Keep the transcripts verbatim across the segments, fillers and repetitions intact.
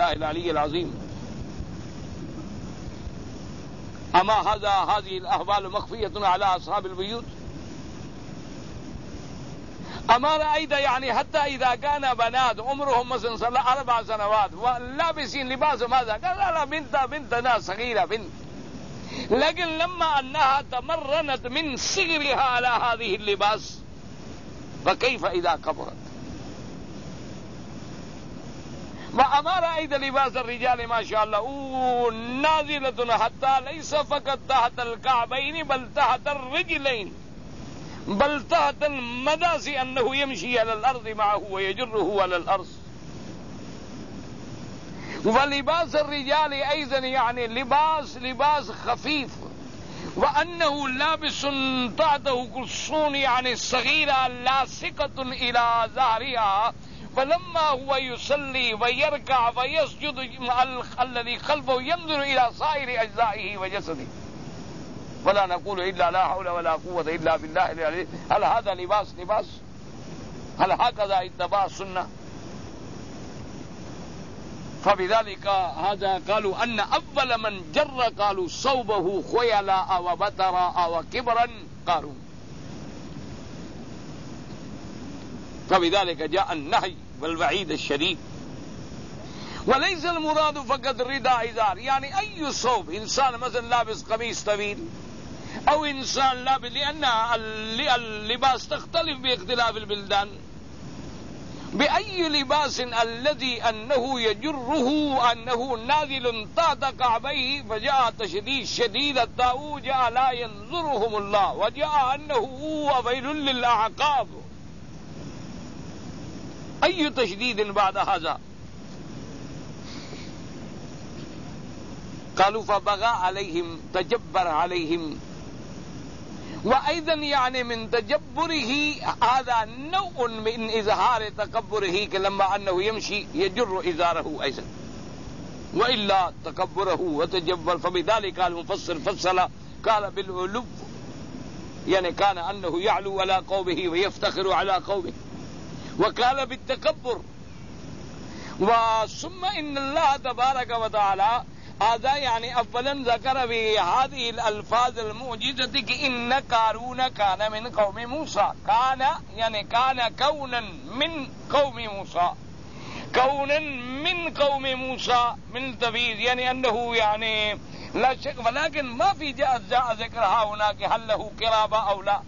بالله العلي العظيم. أما هذا هذه الأحوال مخفية على أصحاب البيوت؟ أما رأيت يعني حتى إذا كان بنات عمرهم مثلا صلى أربع سنوات ولابسين لباس ماذا؟ قال لا لا بنت بنتنا صغيرة بنت، لكن لما أنها تمرنت من صغرها على هذه اللباس فكيف إذا كبرت؟ وأما رأيت لباس الرجال ما شاء الله نازلة حتى ليس فقط تحت الكعبين بل تحت الرجلين بل تحت المداس، أنه يمشي على الأرض معه ويجره على الأرض. ولباس الرجال أيضا يعني لباس لباس خفيف، وأنه لابس تحته قصون يعني صغيرة لاصقة إلى ظهرها، فلما هو يصلي ويركع ويسجد الذي خلفه ينظر إلى سائر أجزائه وجسده. ولا نقول إلا لا حول ولا قوة إلا بالله العلي. هل هذا لباس لباس؟ هل هكذا اتباع السنة؟ فبذلك هذا قالوا أن أول من جر قالوا صوبه خيلاء وبتراء وكبرا قارون. فبذلك جاء النهي والوعيد الشديد. وليس المراد فقط رداء إزار، يعني أي صوب، إنسان مثلا لابس قميص طويل أو إنسان لابس، لأن اللباس تختلف باختلاف البلدان، بأي لباس الذي أنه يجره أنه نازل تحت كعبيه، فجاء تشديد شديد التاء جاء لا ينظرهم الله، وجاء أنه ويل للأعقاب. أي تشديد بعد هذا؟ قالوا فبغى عليهم تجبر عليهم. وأيضا يعني من تجبره هذا نوع من إظهار تكبره، لما أنه يمشي يجر إزاره أيضا، وإلا تكبره وتجبر. فبذلك المفسر فصل قال بالعلو، يعني كان أنه يعلو على قومه ويفتخر على قومه، وقال بالتكبر. وثم إن الله تبارك وتعالى هذا يعني أولا ذكر بهذه الألفاظ المعجزة إن قارون كان من قوم موسى. كان يعني كان كونا من قوم موسى، كونا من قوم موسى من تبيز، يعني أنه يعني لا شك، ولكن ما في جاء جاء ذكرها هناك هل له قرابة أو لا.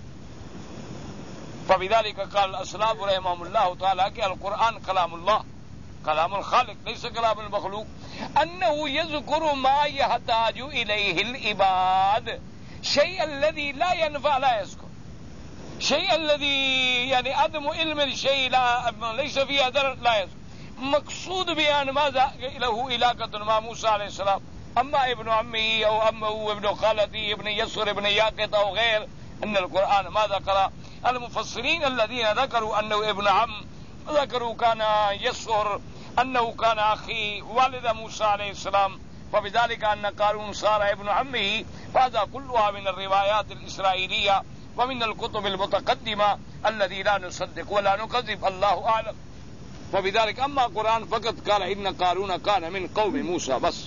فبذلك قال الأسلاف رحمهم الله تعالى كي القرآن كلام الله، كلام الخالق ليس كلام المخلوق، أنه يذكر ما يحتاج إليه العباد، شيء الذي لا ينفع لا يذكر، شيء الذي يعني عدم علم الشيء لا ليس فيه ضرر لا يذكر. مقصود بأن ماذا له علاقة مع موسى عليه السلام، أما ابن عمه أو أمه ابن خالته ابن يسر ابن ياقت أو غير، أن القرآن ما ذكر. المفسرين الذين ذكروا أنه ابن عم ذكروا كان يسر أنه كان أخي والد موسى عليه السلام، فبذلك أن قارون صار ابن عمه. فهذا كلها من الروايات الإسرائيلية ومن الكتب المتقدمة الذي لا نصدق ولا نكذب، الله أعلم. فبذلك أما القرآن فقط قال إن قارون كان من قوم موسى بس.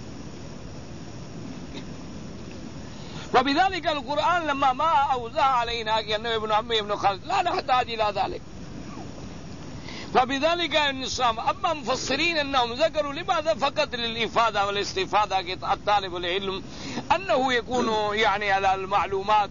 وبذلك القرآن لما ما أوزع علينا أنه ابن عمه ابن خالد لا نحتاج إلى ذلك. فبذلك النظام. أما مفسرين أنهم ذكروا لماذا فقط للإفادة والاستفادة الطالب العلم أنه يكون يعني على المعلومات،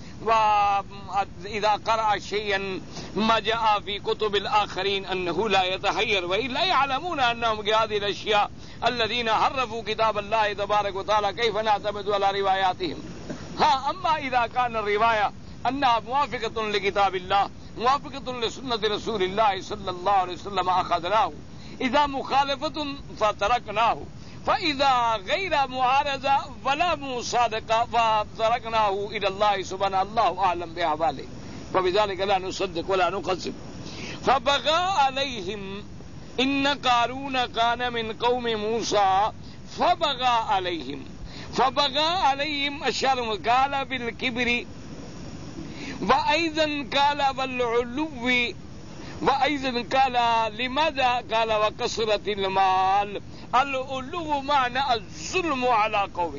وإذا قرأ شيئا ما جاء في كتب الآخرين أنه لا يتحير، وإلا يعلمون أنهم بهذه الأشياء الذين حرفوا كتاب الله تبارك وتعالى كيف نعتمد على رواياتهم. ها أما إذا كان الرواية أنها موافقة لكتاب الله موافقة لسنة رسول الله صلى الله عليه وسلم أخذناه، إذا مخالفة فتركناه، فإذا غير معارضة ولا مصادقة فتركناه إلى الله سبحانه، الله أعلم بأعماله. فبذلك لا نصدق ولا نكذب. فبغى عليهم إن قارون كان من قوم موسى فبغى عليهم. فبغى عليهم أشار قال بالكبر، وأيضا قال بالعلو، وأيضا قال لماذا قال وكثرة المال العلو معنى الظلم على قومه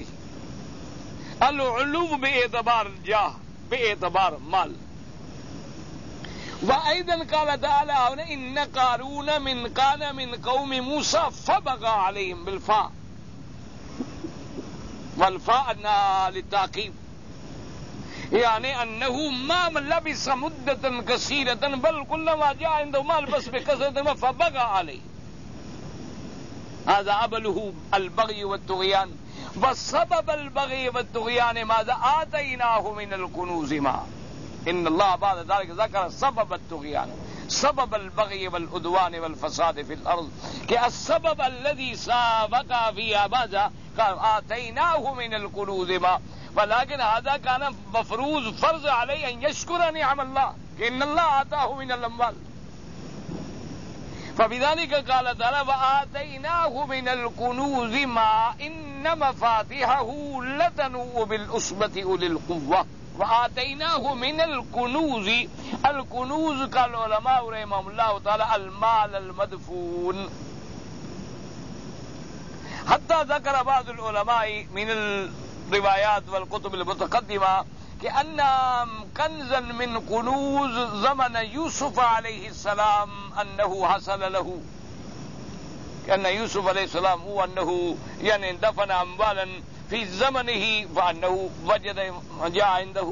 العلو باعتبار جاه باعتبار مال وأيضا قال تعالى إن قارون من كان من قوم موسى فبغى عليهم بالفاء والفاء للتعقيب يعني أنه ما لبث مدة كثيرة بل كلما جاء عنده مال بس بكثرة فبغى عليه هذا أبله البغي والطغيان وسبب البغي والطغيان ماذا آتيناه من الكنوز ما إن الله بعد ذلك ذكر سبب الطغيان سبب البغي والعدوان والفساد في الأرض كالسبب الذي سابق فيها ماذا قال آتيناه من الكنوز ما ولكن هذا كان مفروض فرض عليه أن يشكر نعم الله إن الله آتاه من الأموال فبذلك قال تعالى وآتيناه من الكنوز ما إن مفاتحه لتنوء بالعصبة أولي القوة وآتيناه من الكنوز الكنوز قال العلماء رحمهم الله تعالى المال المدفون حتى ذكر بعض العلماء من الروايات والكتب المتقدمة كأن كنزا من كنوز زمن يوسف عليه السلام أنه حصل له كأن يوسف عليه السلام هو أنه يعني دفن أموالا في زمنه فأنه وجد جاء عنده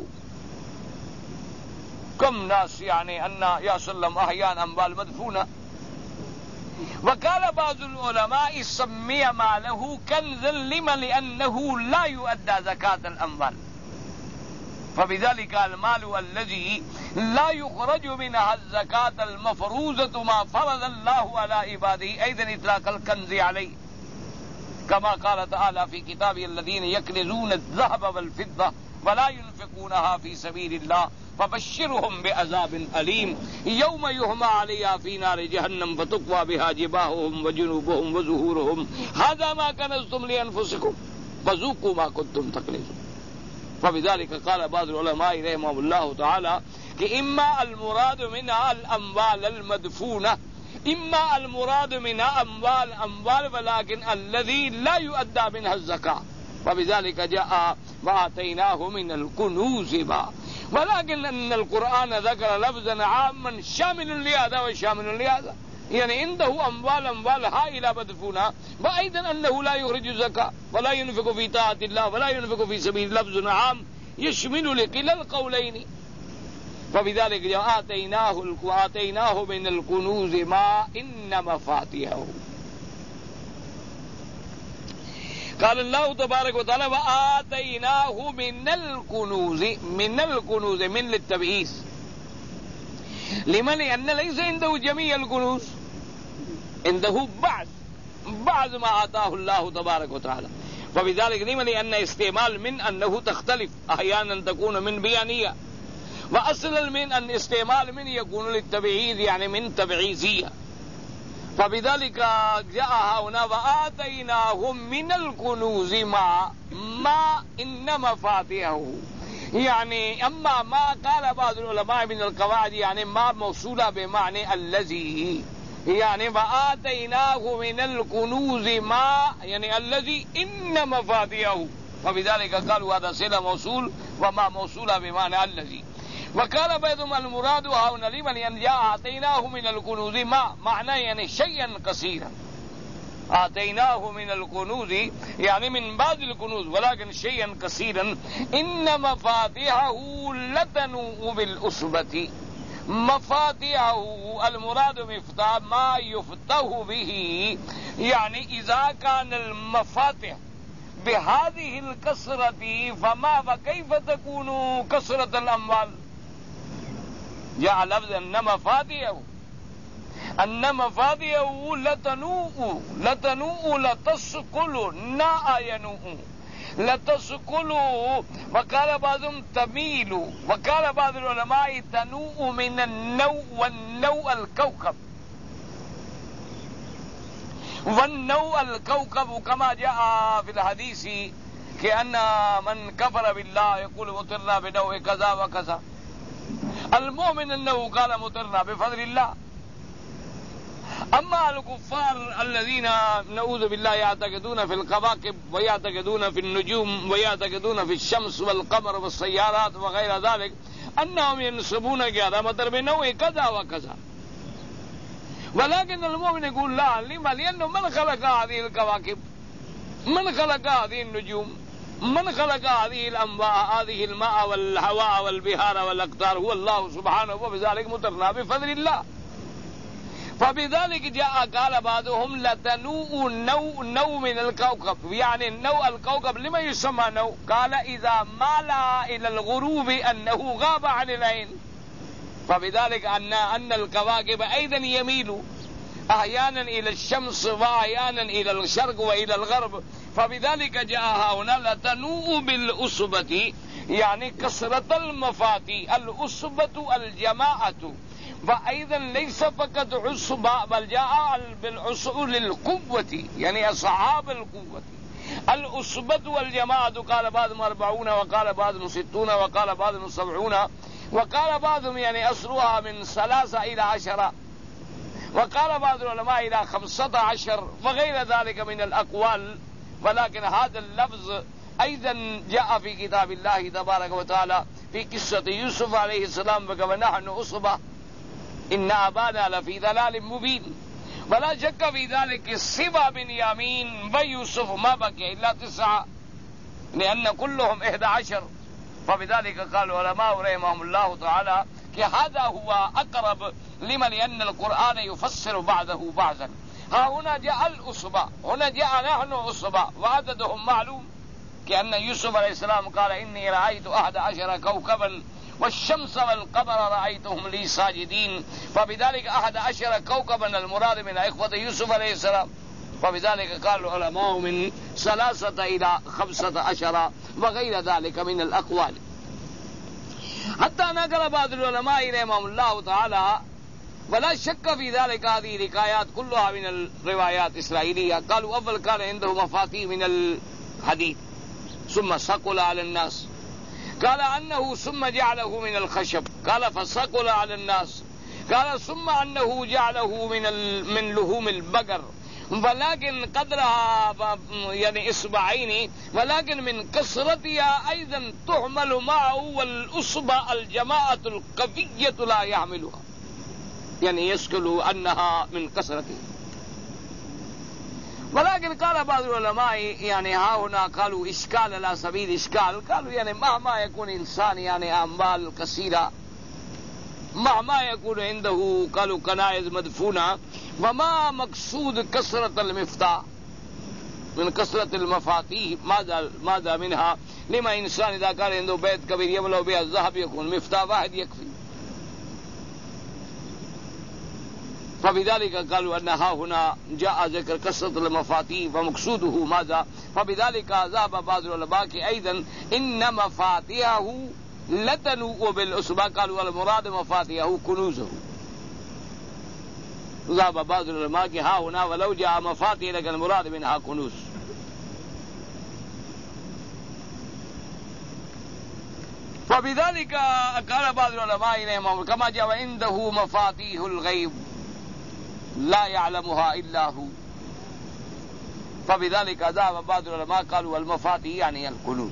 كم ناس يعني أن يسلم أحيانا أموال مدفونة وقال بعض العلماء سمي ماله كنزا لما لأنه لا يؤدى زكاة الأموال فبذلك المال الذي لا يخرج منها الزكاة المفروضة ما فرض الله على عباده أيضا إطلاق الكنز عليه كما قال تعالى في كتابه الذين يكنزون الذهب والفضة ولا ينفقونها في سبيل الله فبشرهم بعذاب أليم يوم يهمى عليها في نار جهنم فتقوى بها جباههم وجنوبهم وظهورهم هذا ما كنزتم لأنفسكم فذوقوا ما كنتم تكنزون فبذلك قال بعض العلماء رحمهم الله تعالى کہ إما المراد منها الأموال المدفونة إما المراد منها أموال أموال ولكن الذي لا يؤدى منها الزكاة وبذلك جاء وآتيناه من الكنوز ما ولكن أن القرآن ذكر لفظا عاما شامل لهذا وشامل لهذا يعني عنده أموال أموال هائلة مدفونة وأيضا أنه لا يخرج الزكاة ولا ينفق في طاعة الله ولا ينفق في سبيل لفظ عام يشمل لكلا القولين فبذلك جاء آتيناه آتيناه من الكنوز ما إن مفاتيحه قال الله تبارك وتعالى وآتيناه من الكنوز من الكنوز من للتبعيث لمن أن ليس عنده جميع الكنوز عنده بعض بعض ما آتاه الله تبارك وتعالى وبذلك لمن أن استعمال من أنه تختلف أحيانا تكون من بيانية وأصل من أن استعمال من يكون للتبعيث يعني من تبعيثية فبذلك جاء هنا وآتيناهم من الكنوز ما ما إن مفاتيحه يعني أما ما قال بعض العلماء من القواعد يعني ما موصولة بمعنى الذي يعني وآتيناه من الكنوز ما يعني الذي إن مفاتيحه وبذلك قالوا هذا صلة موصول وما موصولة بمعنى الذي وقال بعضهم المراد هنا لمن أن جاء آتيناه من الكنوز ما معنى يعني شيئا كثيرا آتيناه من الكنوز يعني من بعض الكنوز ولكن شيئا كثيرا إن مفاتيحه لتنوء بالعصبة مفاتيحه المراد مفتاح ما يفتح به يعني إذا كان المفاتيح بهذه الكسرة فما وكيف تكون كسرة الأموال جاء لفظ أن مفاتيحه أن مفاتيحه لتنوء لتنوء لتسقل نا ينوء لتسقل وقال بعضهم تميل وقال بعض العلماء تنوء من النوء والنوء الكوكب والنوء الكوكب كما جاء في الحديث كأن من كفر بالله يقول مطرنا بنوء كذا وكذا المؤمن أنه قال مطرنا بفضل الله أما الكفار الذين نعوذ بالله يعتقدون في الكواكب ويعتقدون في النجوم ويعتقدون في الشمس والقمر والسيارات وغير ذلك أنهم ينسبون إلى مضرب نوع كذا وكذا، ولكن المؤمن يقول لا. لما؟ لأنه من خلق هذه الكواكب؟ من خلق هذه النجوم؟ من خلق هذه الأنباء، هذه الماء والهواء والبحار والأقطار؟ هو الله سبحانه، وبذلك مطرنا بفضل الله. فبذلك جاء قال بعضهم لتنوء نوء نوء من الكوكب، يعني النوء الكوكب لما يسمى نوء؟ قال إذا مال إلى الغروب أنه غاب عن العين، فبذلك أن أن الكواكب أيضا يميل أحيانا إلى الشمس وأحيانا إلى الشرق وإلى الغرب. فبذلك جاء هنا لتنوء بالأصبة، يعني كسرة المفاتي. الأصبة الجماعة، وأيضا ليس فقط عصبة بل جاء بالعصبة للقوة، يعني أصحاب القوة. الأصبة والجماعة قال بعضهم أربعون وقال بعضهم ستون وقال بعضهم سبعون وقال بعضهم يعني أصلها من ثلاثة إلى عشرة وقال بعض العلماء إلى خمسة عشر وغير ذلك من الأقوال. ولكن هذا اللفظ أيضا جاء في كتاب الله تبارك وتعالى في قصة يوسف عليه السلام، وكما نحن أصبة إن أبانا لفي ضلال مبين. ولا شك في ذلك سوى بنيامين ويوسف ما بقي إلا تسعة، لأن كلهم إحدى عشر. فبذلك قال العلماء رحمهم الله تعالى هذا هو أقرب لمن، لأن القرآن يفسر بعضه بعضا. ها هنا جاء الأصبع، هنا جاء نحن أصبع، وعددهم معلوم، كأن يوسف عليه السلام قال إني رأيت أحد عشر كوكبا والشمس والقمر رأيتهم لي ساجدين. فبذلك أحد عشر كوكبا المراد من إخوة يوسف عليه السلام. فبذلك قال العلماء من ثلاثة إلى خمسة عشر وغير ذلك من الأقوال. حتى نقل بعض العلماء رحمهم الله تعالى، ولا شك في ذلك هذه الحكايات كلها من الروايات الإسرائيلية. قالوا أول كان عنده مفاتيح من الحديد ثم ثقل على الناس، قال أنه ثم جعله من الخشب، قال فثقل على الناس، قال ثم أنه جعله من من لحوم البقر ولكن قدرها يعني إصبعين، ولكن من كسرتها أيضا تحمل معه، والأصبع الجماعة القوية لا يعملها، يعني يشكل أنها من كسرته. ولكن قال بعض العلماء يعني ها هنا قالوا إشكال على سبيل إشكال، قالوا يعني مهما يكون إنسان يعني أموال كثيرة، مهما يكون عنده قالوا كنائز مدفونة، وما مقصود كسرة المفتاح من كسرة المفاتيح؟ ماذا ماذا منها؟ لما إنسان إذا كان عنده بيت كبير يملأ به الذهب يكون مفتاح واحد يكفي. فبذلك قالوا أن ها هنا جاء ذكر كسرة المفاتيح ومقصوده ماذا؟ فبذلك ذهب بعض العلماء أيضا إن مفاتيحه لتنوء بالأصبع، قالوا المراد مفاتيحه كنوزه. ذهب بعض العلماء ها هنا ولو جاء مفاتيح لكن المراد منها كنوز. فبذلك قال بعض العلماء كما جاء عنده مفاتيح الغيب لا يعلمها إلا هو. فبذلك ذهب بعض العلماء قالوا المفاتيح يعني الكنوز.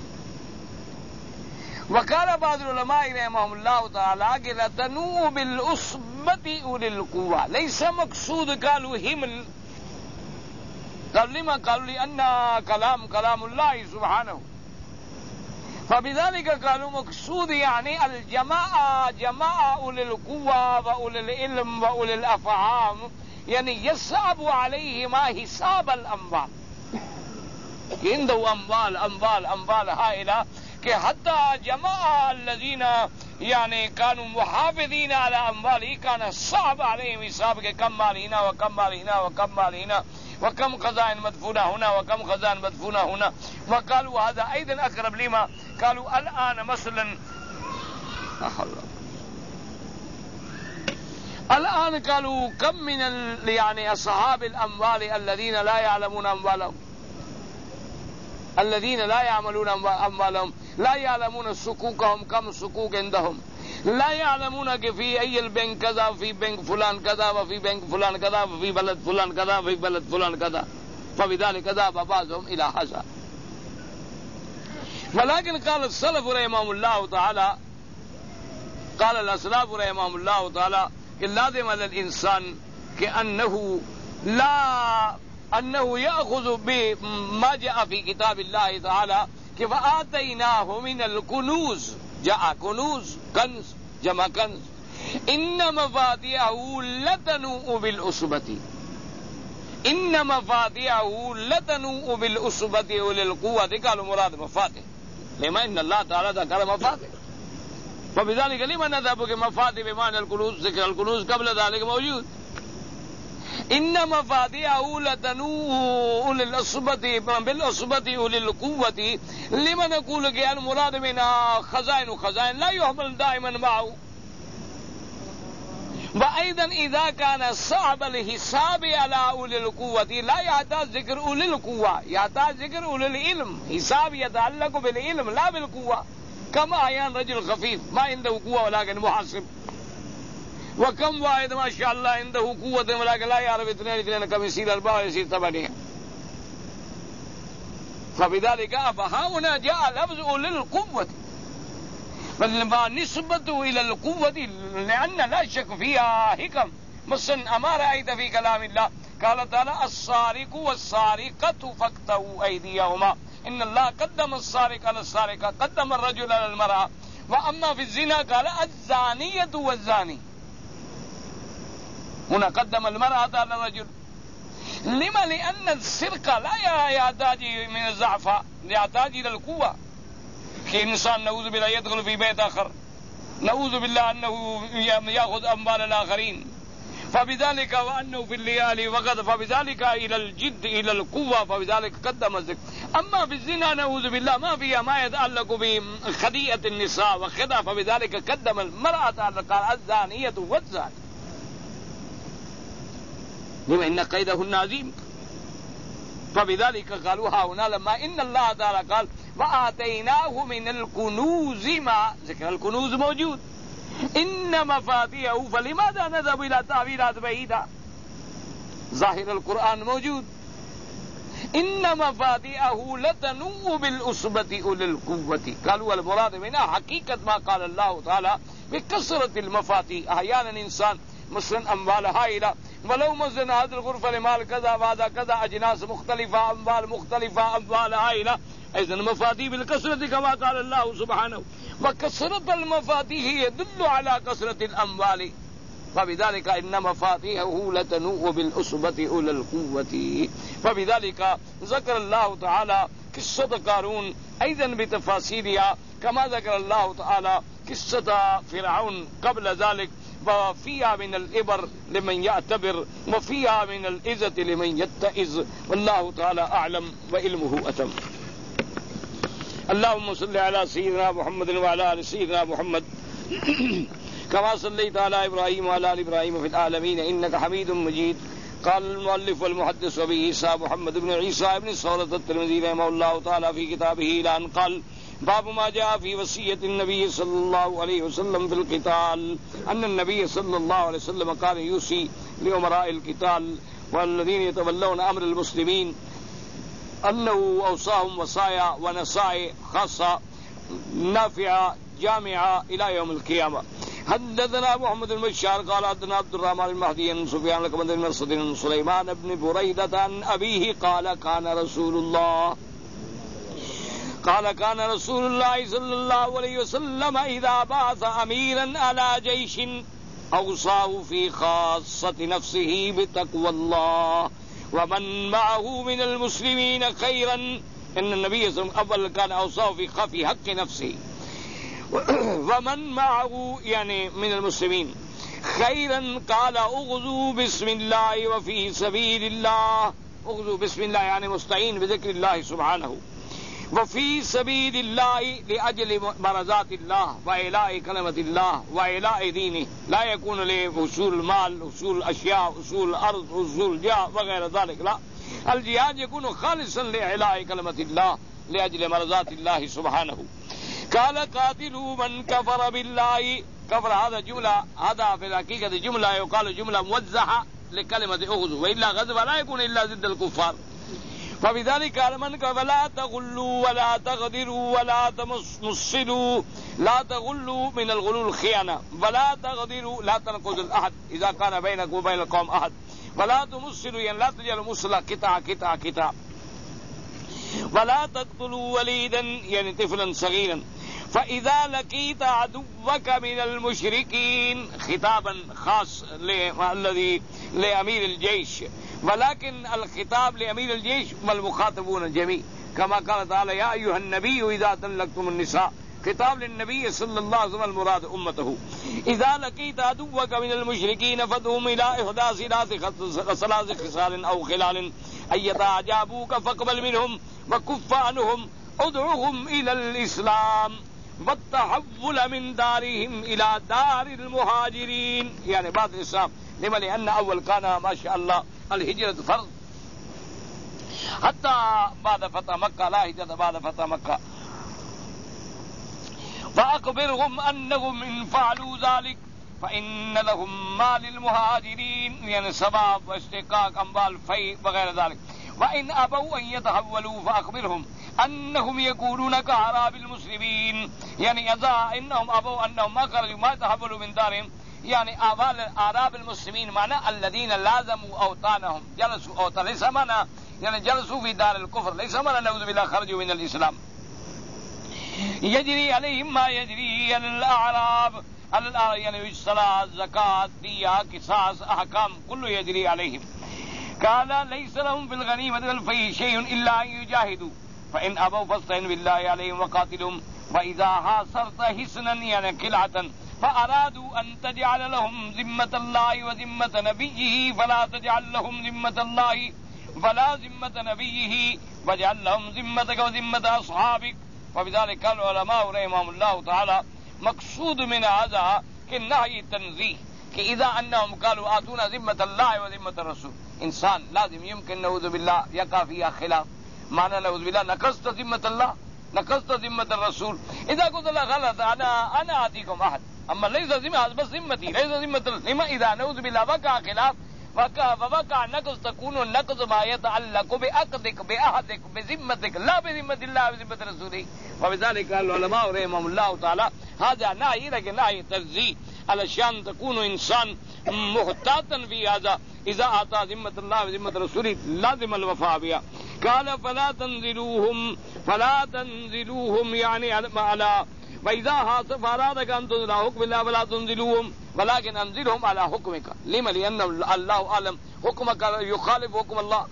وقال بعض العلماء رحمهم الله تعالى لتنوء بالأصبة أولي القوة، ليس مقصود قالوا همل، قالوا لما؟ قالوا لأن كلام كلام الله سبحانه. فبذلك قالوا مقصود يعني الجماعة، جماعة أولي القوة وأولي العلم وأولي الأفهام، يعني يصعب عليهما حساب الأموال. عنده أموال أموال أموال هائلة، حتى جماعة الذين يعني كانوا محافظين على أمواله كان صعب عليهم حساب كم مال هنا وكم مال هنا وكم مال هنا وكم خزائن مدفونة هنا وكم خزائن مدفونة هنا. وقالوا هذا أيضا أقرب لما قالوا الآن مثلا الآن قالوا كم من يعني أصحاب الأموال الذين لا يعلمون أموالهم، الذين لا يعملون أموالهم، لا يعلمون سكوكهم كم سكوك عندهم، ला यालमूना कि फी अय्यल बैंक कज़ा फी बैंक फुलान कज़ा व फी बैंक फुलान कज़ा व फी बलद फुलान कज़ा व फी बलद फुलान कज़ा फबिज़ालिका ज़हब बअज़ुहुम इला हज़ा। वलाकिन क़ाल अस्सलफ़ रहमहुमुल्लाह तआला क़ाल अल-असलाफ़ रहमहुमुल्लाह तआला कि लाज़िम अलल इंसान कि अन्नहु ला अन्नहु यअख़ुज़ु बिमा जाअ फी किताबिल्लाहि तआला कि वआतैनाहु मिनल कुनूज़ जा कुनूज़ कंज़ जमा कंज़ इन्न मफ़ातिहहु लतनूउ बिल उसबती इन्न मफ़ातिहहु लतनूउ बिल उसबती उलिल क़ुव्वति क़ालू मुराद मफ़ातिह लिमा इन्न अल्लाह तआला ज़करा मफ़ातिह फबिज़ालिका लिमा नज़हबु कि मफ़ातिह बिमाना अल कुनूज़ ज़िक्र अल कुनूज़ क़ब्ल ज़ालिका मौजूद इन्न मफ़ातिहहु लतनूउ लिल उसबती बिल उसबती उलिल क़ुव्वति लिमा नक़ूलु कि अल मुराद मिनहा ख़ज़ाइनु ख़ज़ाइन ला युहमल दाइमन माहु व अयदन इज़ा कान सअब अल हिसाब अला उलिल क़ुव्वति ला यहताज ज़िक्र उलिल क़ुव्वा यहताज ज़िक्र उलिल इल्म हिसाब यतअल्लक़ु बिल इल्म ला बिल क़ुव्वा कम अयान रजुल ख़फ़ीफ़ मा इंदहु क़ुव्वा वलाकिन मुहासिब वकम वाहिद माशाअल्लाह इंदहु क़ुव्वतुन वलाकिन ला यअरिफ़ु इत्नैन इत्नैन कम यसीर अर्बअ व यसीर तमनिया फबिज़ालिका फहाहुना जाअ लफ़्ज़ उलिल क़ुव्वति फलमा निस्बतु इलल क़ुव्वति लिअन्न ला शक फ़ीहा हिकम मसन अमा रअयत फ़ी कलामिल्लाह क़ाल तआला अस्सारिक़ु वस्सारिक़तु फ़क़्तऊ अयदियहुमा इन्नल्लाह क़द्दम अस्सारिक़ अला अस्सारिक़ा क़द्दम अर्रजुल अला अलमरअ व अम्मा फ़ी ज़िना क़ाल अज़्ज़ानियतु वज़्ज़ानी हुना क़द्दम अलमरअत अला अर्रजुल लिमा लिअन्न अस्सिरक़ ला यहताज मिन अज़्ज़अफ़ा यहताज इलल क़ुव्वा कि इंसान नऊज़ु बिल्लाह यदख़ुलु फ़ी बैत आख़र नऊज़ु बिल्लाह अन्नहु याख़ुज़ अम्वाल अल आख़रीन फबिज़ालिका व अन्नहु फ़िल लियाली वग़द फबिज़ालिका इलल जिद्द इलल क़ुव्वा फबिज़ालिका क़द्दम अज़्ज़िक्र अम्मा फ़िज़्ज़िना नऊज़ु बिल्लाह मा फ़ीहा मा यतअल्लक़ु बिख़दीअति निसा व ख़िदा फबिज़ालिका क़द्दम अल मरअत अला अज़्ज़ानियतु वज़्ज़ानी लिमा इन्न क़ैदहुन्ना अज़ीम फबिज़ालिका क़ालू हाहुना लम्मा इन्न अल्लाह तआला क़ाल वआतैनाहु मिनल कुनूज़ मा ज़िक्र अल कुनूज़ मौजूद इन्न मफ़ातिहहु फलिमाज़ा नज़हबु इला तावीलात बईदा ज़ाहिर अल कुरआन मौजूद इन्न मफ़ातिहहु लतनूउ बिल उसबती उलिल क़ुव्वति क़ालू अल मुराद मिनहा हक़ीक़त मा क़ाल अल्लाह तआला बिकसरतिल मफ़ातिह अहयानन इंसान मसलन अम्वाल हाइला वलौ मज़न हाज़िल ग़ुरफ़ा लिमाल कज़ा वाज़ा कज़ा अजनास मुख्तलिफ़ा अम्वाल मुख्तलिफ़ा अम्वाल हाइला इज़न मफ़ातिह बिलकसरति कमा क़ाल अल्लाह सुब्हानहु व कसरतुल मफ़ातिह यदुल्लु अला कसरतिल अम्वाल फबिज़ालिका इन्न मफ़ातिहहु लतनूउ बिल उसबति उलिल क़ुव्वति फबिज़ालिका ज़करा अल्लाह तआला क़िस्सत क़ारून अयज़न बितफ़ासीलिहा कमा ज़करा अल्लाह तआला क़िस्सत फ़िरऔन क़ब्ल ज़ालिक वफ़ीहा मिनल इबर लिमन यअतबिर वफ़ीहा मिनल इज़्ज़ति लिमन यत्तइज़ वल्लाहु तआला अअलम व इल्मुहु अतम। अल्लाहुम्मा सल्लि अला सय्यिदिना मुहम्मदिन व अला आलि सय्यिदिना मुहम्मद कमा सल्लैता अला इब्राहीम व अला आलि इब्राहीम फिल आलमीन इन्नका हमीदुम मजीद। क़ाल अल-मुअल्लिफ़ वल मुहद्दिस अबू ईसा मुहम्मद इब्न ईसा इब्न सौरत अत-तिरमिज़ी रहमहुल्लाहु तआला फ़ी किताबिही इलान क़ाल बाबु मा जाअ फ़ी वसिय्यतिन नबी सल्लल्लाहु अलैहि वसल्लम फ़िल क़िताल अन्न नबी सल्लल्लाहु अलैहि वसल्लम कान यूसी लिउमराइल क़िताल वल्लज़ीना यतवल्लौना अम्रल मुस्लिमीन अन्नहु अवसाहुम वसाया व नसाए खासा नाफ़िआ जामिआ इला यौमिल क़ियामा। हद्दसना मुहम्मद बिन बशार क़ाल हद्दसना अब्दुर्रहमान बिन महदी अन सुफ़यान बिन मसअद बिन सुलैमान बिन बुरैदा अन अबीही क़ाल कान रसूलुल्लाह क़ाल कान रसूलुल्लाह सल्लल्लाहु अलैहि वसल्लम इज़ा बअस अमीरन अला जैशिन अवसाहु फ़ी ख़ास्सति नफ़्सिही बितक़वल्लाह व मन मअहू मिनल मुस्लिमीन खैरन इन्न नबी सल्लल्लाहु अलैहि वसल्लम अव्वल कान अवसाहु फ़ी ख़फ़ी हक़्क़ि नफ़्सिही व मन मअहू यानी मिनल मुस्लिमीन खैरन क़ाल उग़ज़ू बिस्मिल्लाह व फ़ी सबीलिल्लाह उग़ज़ू बिस्मिल्लाह यानी मुस्तईन बिज़िक्रिल्लाह सुब्हानहु वफ़ी सबीलिल्लाह लिअजलि मरज़ातिल्लाह व इलाइ कलमतिल्लाह व इलाइ दीनिह ला यकूनु लिहुसूल माल हुसूल अशिया हुसूल अर्ज़ हुसूल जाह वगैरह ज़ालिक ला अल जिहाद यकूनु खालिसन लिइलाइ कलमतिल्लाह लिअजलि मरज़ातिल्लाह सुब्हानहु क़ाल क़ातिलू मन कफ़र बिल्लाह كفر هذا جملة، هذا في الحقيقة جملة يقال جملة موزعة لكلمة أغزو، وإلا غزو لا يكون إلا ضد الكفار. فبذلك قال من فلا تغلوا ولا تغدروا ولا تمصلوا، لا تغلوا من الغلو الخيانة، ولا تغدروا لا تنقذوا الأحد إذا كان بينك وبين القوم أحد، ولا تمصلوا يعني لا تجعلوا مصلة قطعة قطعة قطعة، ولا تقتلوا وليدا يعني طفلا صغيرا. فإذا لقيت عدوك من المشركين، خطابا خاص الذي لأمير الجيش، ولكن الخطاب لأمير الجيش والمخاطبون الجميع، كما قال تعالى يا أيها النبي إذا طلقتم النساء، خطاب للنبي صلى الله عليه وسلم المراد أمته. إذا لقيت عدوك من المشركين فادعهم إلى إحدى ثلاث خصال أو خلال أن يتعجبوك فاقبل منهم وكف عنهم، ادعوهم إلى الإسلام والتحول من دارهم إلى دار المهاجرين، يعني بعد الإسلام. لما؟ لأن أول كان ما شاء الله الهجرة فرض حتى بعد فتح مكة، لا هجرة بعد فتح مكة. فأخبرهم أنهم إن فعلوا ذلك فإن لهم ما للمهاجرين، يعني سباب واستحقاق أموال في وغير ذلك. وإن أبوا أن يتحولوا فأخبرهم أنهم يقولون كأعراب المسلمين، يعني إذا إنهم أبوا أنهم ما خرجوا ما يتحولوا من دارهم، يعني أعراب المسلمين معنى الذين لازموا أوطانهم جلسوا أوطان، ليس معنى يعني جلسوا في دار الكفر، ليس معنى نعوذ بالله خرجوا من الإسلام. يجري عليهم ما يجري على الأعراب، يعني الصلاة زكاة دية قصاص أحكام كله يجري عليهم. قال ليس لهم في الغنيمة والفيء شيء إلا أن يجاهدوا، فإن أبوا فاستعن بالله عليهم وقاتلهم، وإذا حاصرت حصنا يعني قلعة فأرادوا أن تجعل لهم ذمة الله وذمة نبيه فلا تجعل لهم ذمة الله فلا ذمة نبيه واجعل لهم ذمتك وذمة أصحابك. وبذلك قال العلماء رحمهم الله تعالى مقصود من هذا كالنهي التنزيه، كإذا أنهم قالوا آتونا ذمة الله وذمة الرسول، إنسان لازم يمكن نعوذ بالله يقع فيها خلاف، معنى نعوذ بالله نقصت ذمة الله نقصت ذمة الرسول. إذا قلت له غلط أنا أنا آتيكم أحد، أما ليس ذمة بس ذمتي ليس ذمة، لما إذا نعوذ بالله وقع خلاف وقع فوقع نقص، تكون النقص ما يتعلق بعقدك بعهدك بذمتك لا بذمة الله وذمة رسوله. وبذلك قال العلماء رحمهم الله تعالى هذا نهي، لكن نهي تنزيه علشان تكون إنسان محتاطا في هذا، إذا أعطى ذمة الله وذمة رسوله لازم الوفاء بها. قال فلا تنزلوهم فلا تنزلوهم يعني على، وإذا حاصف أرادك أن تنزل حكم الله فلا تنزلوهم ولكن أنزلهم على حكمك. لما؟ لأن الله أعلم حكمك يخالف حكم الله.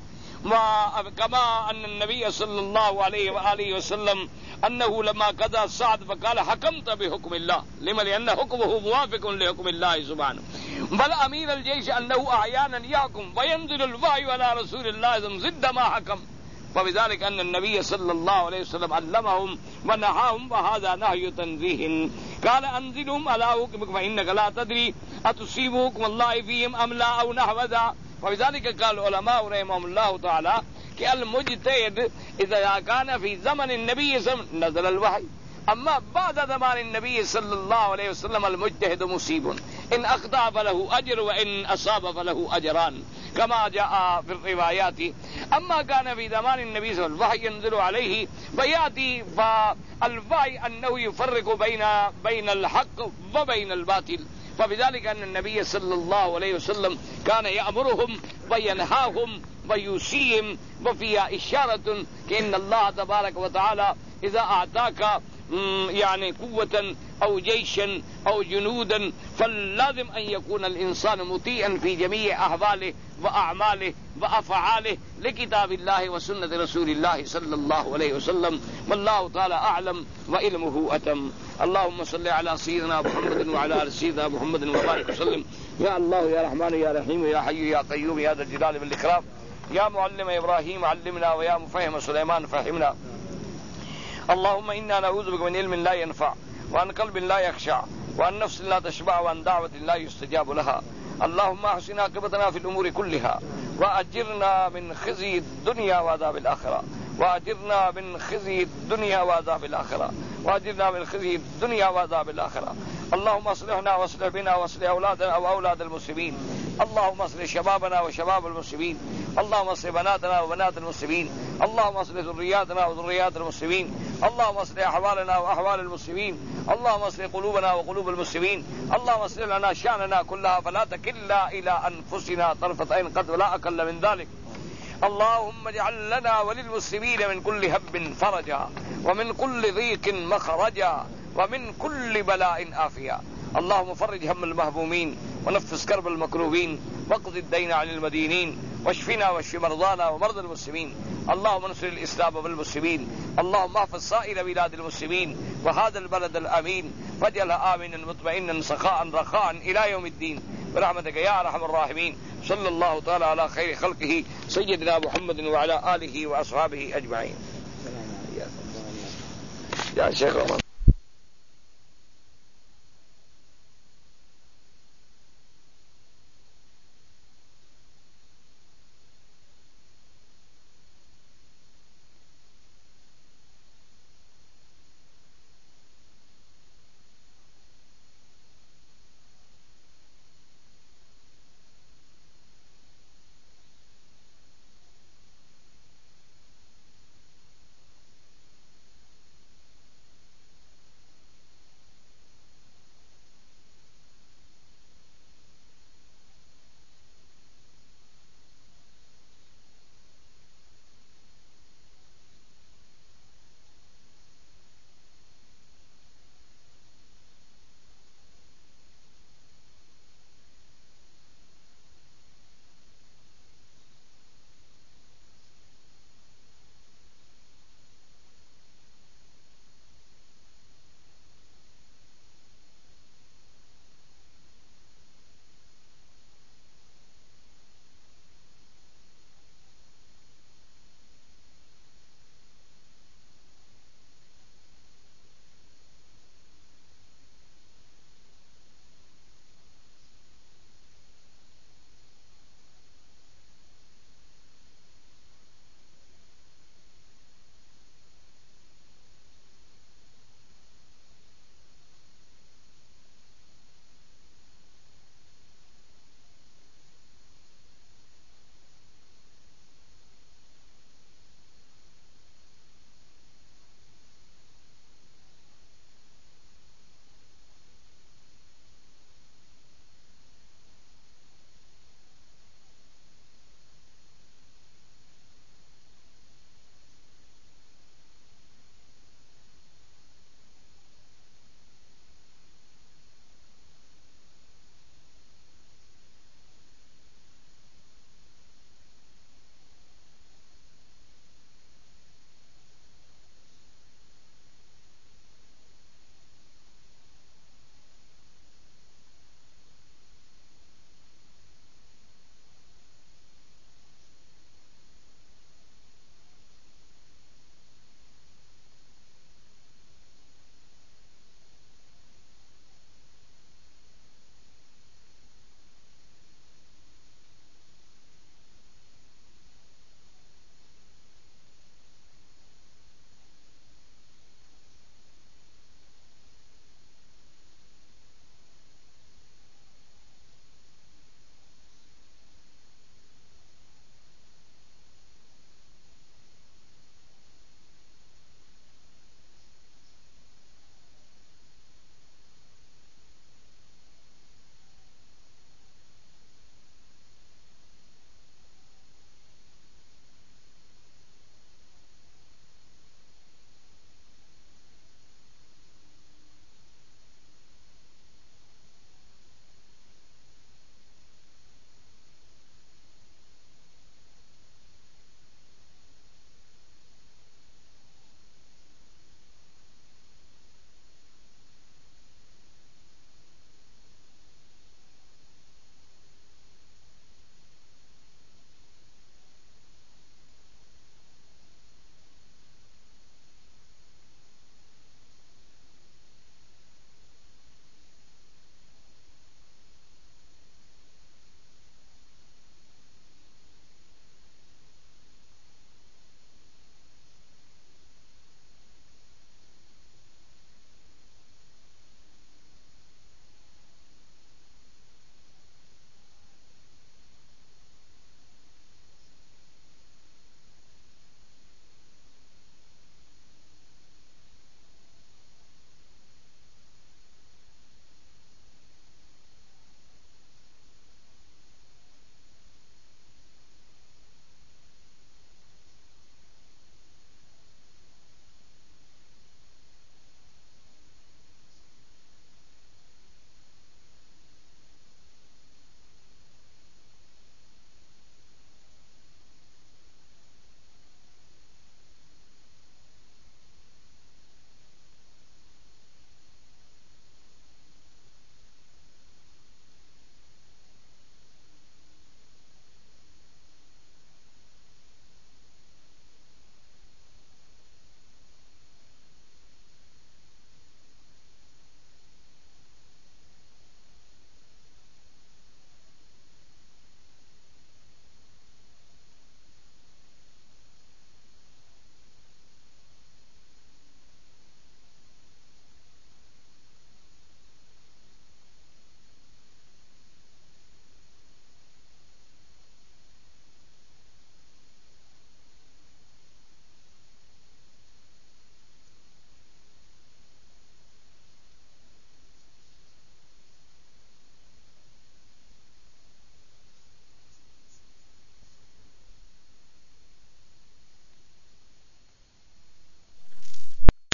كما أن النبي صلى الله عليه وآله وسلم أنه لما قضى سعد فقال حكمت بحكم الله، لما؟ لأن حكمه موافق لحكم الله سبحانه. بل أمير الجيش أنه أحيانا يحكم وينزل الوحي على رسول الله ضد ما حكم. وبذلك أن النبي صلى الله عليه وسلم علمهم ونهاهم، وهذا نهي تنزيه. قال أنزلهم على حكمك فإنك لا تدري أتصيب حكم الله فيهم أم لا أو نحو ذا. وبذلك قال العلماء رحمهم الله تعالى كالمجتهد إذا كان في زمن النبي صلى الله عليه وسلم نزل الوحي، أما بعد زمان النبي صلى الله عليه وسلم المجتهد مصيب، إن أخطأ فله أجر وإن أصاب فله أجران كما جاء في الروايات. أما كان في زمان النبي صلى الله عليه وسلم الوحي ينزل عليه فيأتي فالوحي أنه يفرق بين بين الحق وبين الباطل. فبذلك أن النبي صلى الله عليه وسلم كان يأمرهم وينهاهم ويوصيهم، وفيها إشارة كأن الله تبارك وتعالى إذا أعطاك يعني قوة أو جيشا أو جنودا فلازم أن يكون الإنسان مطيعا في جميع أحواله وأعماله وأفعاله لكتاب الله وسنة رسول الله صلى الله عليه وسلم. والله تعالى أعلم وعلمه أتم. اللهم صل على سيدنا محمد وعلى آل سيدنا محمد وبارك وسلم. يا الله يا رحمن يا رحيم يا حي يا قيوم يا ذا الجلال والإكرام. يا معلم إبراهيم علمنا ويا مفهم سليمان فهمنا. اللهم إنا نعوذ بك من علم لا ينفع وعن قلب لا يخشع وعن نفس لا تشبع وعن دعوة لا يستجاب لها. اللهم أحسن عاقبتنا في الأمور كلها وأجرنا من خزي الدنيا وعذاب الآخرة وأجرنا من خزي الدنيا وعذاب الآخرة وأجرنا من خزي الدنيا وعذاب الآخرة. اللهم اصلحنا واصلح بنا واصلح اولادنا واولاد المسلمين. اللهم اصلح شبابنا وشباب المسلمين. اللهم اصلح بناتنا وبنات المسلمين. اللهم اصلح ذرياتنا وذريات المسلمين. اللهم اصلح احوالنا واحوال المسلمين. اللهم اصلح قلوبنا وقلوب المسلمين. اللهم اصلح لنا شاننا كلها فلا تكلنا الى انفسنا طرفة عين قد ولا اقل من ذلك. اللهم اجعل لنا وللمسلمين من كل هم فرجا ومن كل ضيق مخرجا ومن كل بلاء آفيا. اللهم فرج هم المهمومين ونفس كرب المكروبين واقض الدين عن المدينين واشفنا واشف مرضانا ومرضى المسلمين. اللهم انصر الإسلام والمسلمين. اللهم احفظ سائر بلاد المسلمين وهذا البلد الأمين واجعله آمنا مطمئنا سخاء رخاء إلى يوم الدين برحمتك يا أرحم الراحمين. صلى الله تعالى على خير خلقه سيدنا محمد وعلى آله وأصحابه أجمعين. يا شيخ